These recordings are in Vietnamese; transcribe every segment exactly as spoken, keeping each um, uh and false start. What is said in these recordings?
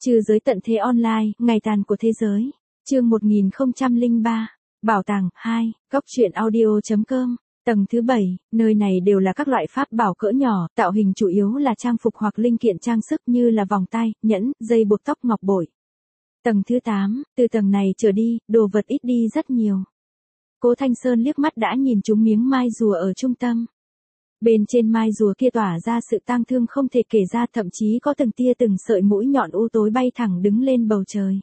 Trừ giới tận thế online, ngày tàn của thế giới. Chương một nghìn không trăm lẻ ba. Bảo tàng hai, góc truyện audio chấm com. Tầng thứ bảy, nơi này đều là các loại pháp bảo cỡ nhỏ, tạo hình chủ yếu là trang phục hoặc linh kiện trang sức như là vòng tay, nhẫn, dây buộc tóc ngọc bội. Tầng thứ tám, từ tầng này trở đi, đồ vật ít đi rất nhiều. Cố Thanh Sơn liếc mắt đã nhìn trúng miếng mai rùa ở trung tâm. Bên trên mai rùa kia tỏa ra sự tang thương không thể kể ra, thậm chí có từng tia từng sợi mũi nhọn u tối bay thẳng đứng lên bầu trời.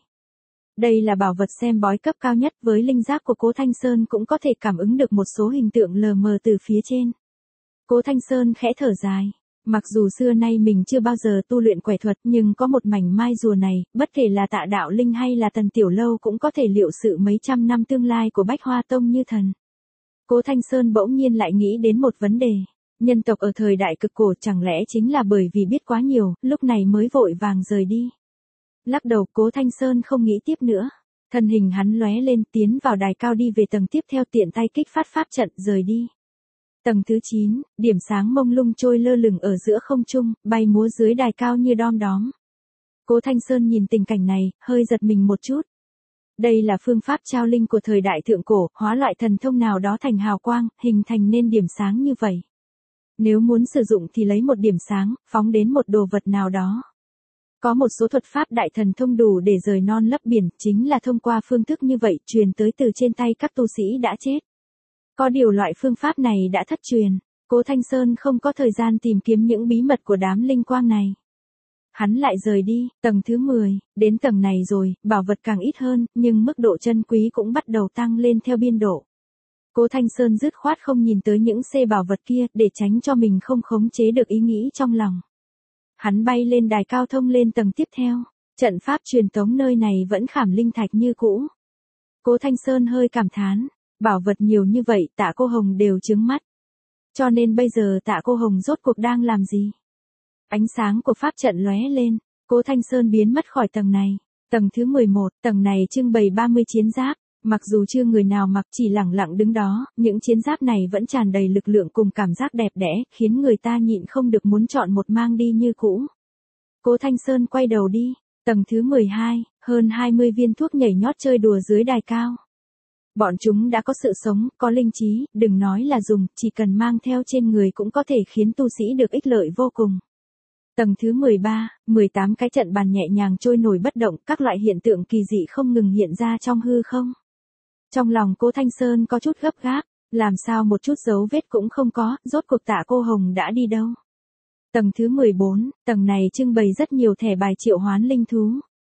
Đây là bảo vật xem bói cấp cao nhất, với linh giác của Cố Thanh Sơn cũng có thể cảm ứng được một số hình tượng lờ mờ từ phía trên. Cố Thanh Sơn khẽ thở dài. Mặc dù xưa nay mình chưa bao giờ tu luyện quẻ thuật, nhưng có một mảnh mai rùa này, bất kể là Tạ Đạo Linh hay là Tần Tiểu Lâu cũng có thể liệu sự mấy trăm năm tương lai của Bách Hoa Tông như thần. Cố Thanh Sơn bỗng nhiên lại nghĩ đến một vấn đề. Nhân tộc ở thời đại cực cổ chẳng lẽ chính là bởi vì biết quá nhiều, lúc này mới vội vàng rời đi. Lắc đầu, Cố Thanh Sơn không nghĩ tiếp nữa. Thân hình hắn lóe lên, tiến vào đài cao đi về tầng tiếp theo, tiện tay kích phát pháp trận rời đi. Tầng thứ chín, điểm sáng mông lung trôi lơ lửng ở giữa không trung, bay múa dưới đài cao như đom đóm. Cố Thanh Sơn nhìn tình cảnh này, hơi giật mình một chút. Đây là phương pháp trao linh của thời đại thượng cổ, hóa loại thần thông nào đó thành hào quang, hình thành nên điểm sáng như vậy. Nếu muốn sử dụng thì lấy một điểm sáng, phóng đến một đồ vật nào đó. Có một số thuật pháp đại thần thông đủ để rời non lấp biển, chính là thông qua phương thức như vậy truyền tới từ trên tay các tu sĩ đã chết. Có điều loại phương pháp này đã thất truyền, Cố Thanh Sơn không có thời gian tìm kiếm những bí mật của đám linh quang này. Hắn lại rời đi, tầng thứ mười, đến tầng này rồi, bảo vật càng ít hơn, nhưng mức độ chân quý cũng bắt đầu tăng lên theo biên độ. Cố Thanh Sơn dứt khoát không nhìn tới những xê bảo vật kia, để tránh cho mình không khống chế được ý nghĩ trong lòng. Hắn bay lên đài cao thông lên tầng tiếp theo, trận pháp truyền tống nơi này vẫn khảm linh thạch như cũ. Cố Thanh Sơn hơi cảm thán, bảo vật nhiều như vậy Tạ Cô Hồng đều trướng mắt. Cho nên bây giờ Tạ Cô Hồng rốt cuộc đang làm gì? Ánh sáng của pháp trận lóe lên, Cố Thanh Sơn biến mất khỏi tầng này. Tầng thứ mười một, tầng này trưng bày ba mươi chiến giáp. Mặc dù chưa người nào mặc, chỉ lẳng lặng đứng đó, những chiến giáp này vẫn tràn đầy lực lượng cùng cảm giác đẹp đẽ, khiến người ta nhịn không được muốn chọn một mang đi như cũ. Cố Thanh Sơn quay đầu đi, tầng thứ mười hai, hơn hai mươi viên thuốc nhảy nhót chơi đùa dưới đài cao. Bọn chúng đã có sự sống, có linh trí, đừng nói là dùng, chỉ cần mang theo trên người cũng có thể khiến tu sĩ được ích lợi vô cùng. Tầng thứ mười ba, mười tám cái trận bàn nhẹ nhàng trôi nổi bất động, các loại hiện tượng kỳ dị không ngừng hiện ra trong hư không. Trong lòng Cố Thanh Sơn có chút gấp gáp, làm sao một chút dấu vết cũng không có, rốt cuộc Tạ Cô Hồng đã đi đâu. Tầng thứ mười bốn, tầng này trưng bày rất nhiều thẻ bài triệu hoán linh thú.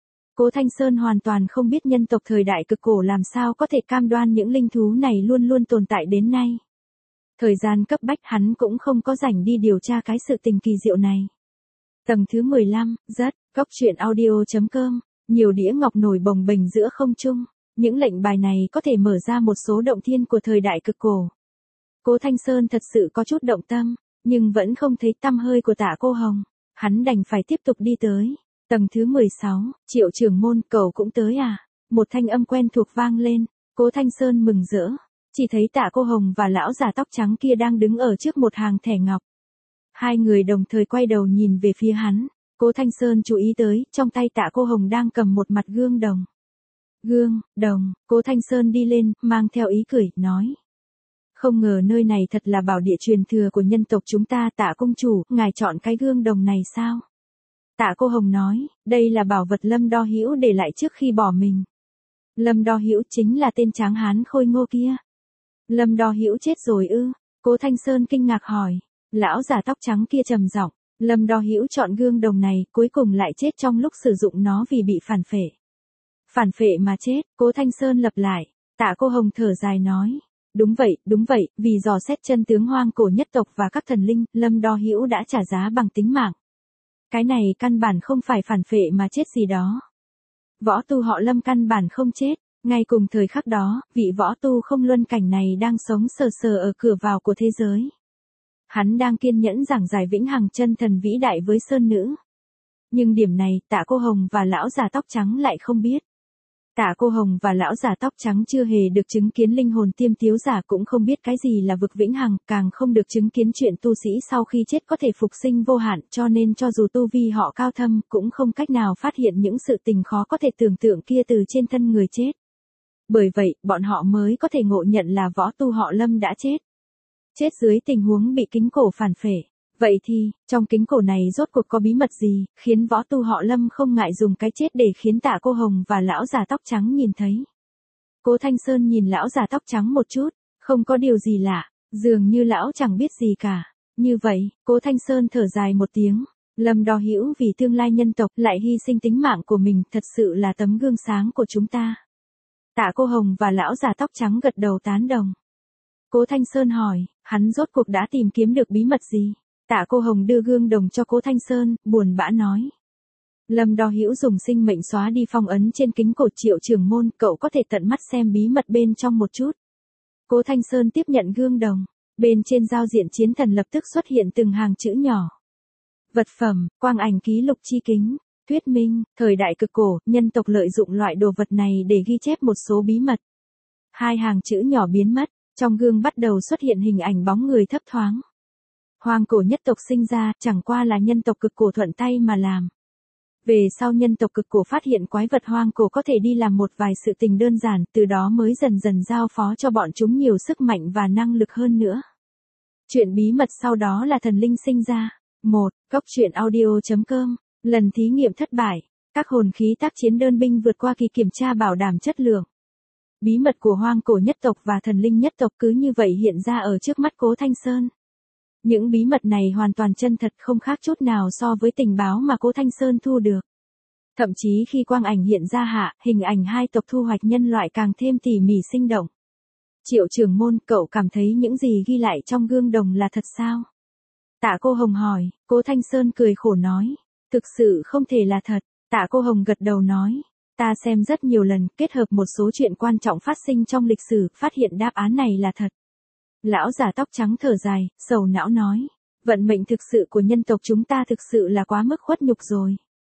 Cố Thanh Sơn hoàn toàn không biết nhân tộc thời đại cực cổ làm sao có thể cam đoan những linh thú này luôn luôn tồn tại đến nay. Thời gian cấp bách hắn cũng không có rảnh đi điều tra cái sự tình kỳ diệu này. Tầng thứ mười lăm, rất, góc truyện audio chấm com, nhiều đĩa ngọc nổi bồng bềnh giữa không trung. Những lệnh bài này có thể mở ra một số động thiên của thời đại cực cổ. Cố Thanh Sơn thật sự có chút động tâm, nhưng vẫn không thấy tăm hơi của Tạ Cô Hồng. Hắn đành phải tiếp tục đi tới. Tầng thứ mười sáu, Triệu trưởng môn, cậu cũng tới à? Một thanh âm quen thuộc vang lên. Cố Thanh Sơn mừng rỡ. Chỉ thấy Tạ Cô Hồng và lão già tóc trắng kia đang đứng ở trước một hàng thẻ ngọc. Hai người đồng thời quay đầu nhìn về phía hắn. Cố Thanh Sơn chú ý tới, trong tay Tạ Cô Hồng đang cầm một mặt gương đồng. Gương, đồng, Cố Thanh Sơn đi lên, mang theo ý cười, nói. Không ngờ nơi này thật là bảo địa truyền thừa của nhân tộc chúng ta. Tạ công chủ, ngài chọn cái gương đồng này sao? Tạ Cô Hồng nói, đây là bảo vật Lâm Đo Hữu để lại trước khi bỏ mình. Lâm Đo Hữu chính là tên tráng hán khôi ngô kia. Lâm Đo Hữu chết rồi ư? Cố Thanh Sơn kinh ngạc hỏi. Lão già tóc trắng kia trầm giọng, Lâm Đo Hữu chọn gương đồng này, cuối cùng lại chết trong lúc sử dụng nó vì bị phản phệ. Phản phệ mà chết, Cố Thanh Sơn lặp lại. Tạ Cô Hồng thở dài nói. Đúng vậy, đúng vậy, vì dò xét chân tướng hoang cổ nhất tộc và các thần linh, Lâm Đo Hữu đã trả giá bằng tính mạng. Cái này căn bản không phải phản phệ mà chết gì đó. Võ tu họ Lâm căn bản không chết. Ngay cùng thời khắc đó, vị võ tu không luân cảnh này đang sống sờ sờ ở cửa vào của thế giới. Hắn đang kiên nhẫn giảng giải vĩnh hằng chân thần vĩ đại với sơn nữ. Nhưng điểm này, Tạ Cô Hồng và lão già tóc trắng lại không biết. Tạ Cô Hồng và lão già tóc trắng chưa hề được chứng kiến linh hồn tiêm tiếu giả, cũng không biết cái gì là vực vĩnh hằng, càng không được chứng kiến chuyện tu sĩ sau khi chết có thể phục sinh vô hạn, cho nên cho dù tu vi họ cao thâm, cũng không cách nào phát hiện những sự tình khó có thể tưởng tượng kia từ trên thân người chết. Bởi vậy, bọn họ mới có thể ngộ nhận là võ tu họ Lâm đã chết. Chết dưới tình huống bị kính cổ phản phệ. Vậy thì, trong kính cổ này rốt cuộc có bí mật gì, khiến võ tu họ Lâm không ngại dùng cái chết để khiến Tạ Cô Hồng và lão già tóc trắng nhìn thấy. Cố Thanh Sơn nhìn lão già tóc trắng một chút, không có điều gì lạ, dường như lão chẳng biết gì cả. Như vậy, Cố Thanh Sơn thở dài một tiếng, Lâm Đo Hữu vì tương lai nhân tộc lại hy sinh tính mạng của mình, thật sự là tấm gương sáng của chúng ta. Tạ Cô Hồng và lão già tóc trắng gật đầu tán đồng. Cố Thanh Sơn hỏi, hắn rốt cuộc đã tìm kiếm được bí mật gì? Tạ Cô Hồng đưa gương đồng cho Cố Thanh Sơn, buồn bã nói. Lâm Đo Hữu dùng sinh mệnh xóa đi phong ấn trên kính cổ Triệu trưởng môn, cậu có thể tận mắt xem bí mật bên trong một chút. Cố Thanh Sơn tiếp nhận gương đồng, bên trên giao diện chiến thần lập tức xuất hiện từng hàng chữ nhỏ. Vật phẩm, quang ảnh ký lục chi kính, thuyết minh, thời đại cực cổ, nhân tộc lợi dụng loại đồ vật này để ghi chép một số bí mật. Hai hàng chữ nhỏ biến mất, trong gương bắt đầu xuất hiện hình ảnh bóng người thấp thoáng. Hoang cổ nhất tộc sinh ra, chẳng qua là nhân tộc cực cổ thuận tay mà làm. Về sau nhân tộc cực cổ phát hiện quái vật hoang cổ có thể đi làm một vài sự tình đơn giản, từ đó mới dần dần giao phó cho bọn chúng nhiều sức mạnh và năng lực hơn nữa. Chuyện bí mật sau đó là thần linh sinh ra. một. Góc truyện audio chấm com. Lần thí nghiệm thất bại. Các hồn khí tác chiến đơn binh vượt qua kỳ kiểm tra bảo đảm chất lượng. Bí mật của hoang cổ nhất tộc và thần linh nhất tộc cứ như vậy hiện ra ở trước mắt Cố Thanh Sơn. Những bí mật này hoàn toàn chân thật, không khác chút nào so với tình báo mà Cố Thanh Sơn thu được. Thậm chí khi quang ảnh hiện ra hạ, hình ảnh hai tộc thu hoạch nhân loại càng thêm tỉ mỉ sinh động. Triệu trưởng môn, cậu cảm thấy những gì ghi lại trong gương đồng là thật sao? Tạ Cô Hồng hỏi. Cố Thanh Sơn cười khổ nói. Thực sự không thể là thật. Tạ Cô Hồng gật đầu nói. Ta xem rất nhiều lần, kết hợp một số chuyện quan trọng phát sinh trong lịch sử, phát hiện đáp án này là thật. Lão già tóc trắng thở dài, sầu não nói. Vận mệnh thực sự của nhân tộc chúng ta thực sự là quá mức khuất nhục rồi.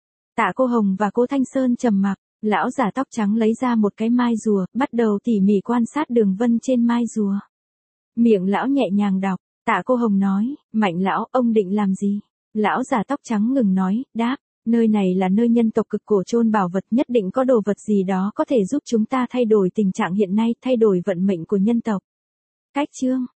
Tạ Cô Hồng và Cố Thanh Sơn trầm mặc. Lão già tóc trắng lấy ra một cái mai rùa, bắt đầu tỉ mỉ quan sát đường vân trên mai rùa. Miệng lão nhẹ nhàng đọc. Tạ Cô Hồng nói, Mạnh lão, ông định làm gì? Lão già tóc trắng ngừng nói, đáp, nơi này là nơi nhân tộc cực cổ chôn bảo vật, nhất định có đồ vật gì đó có thể giúp chúng ta thay đổi tình trạng hiện nay, thay đổi vận mệnh của nhân tộc. Cách chương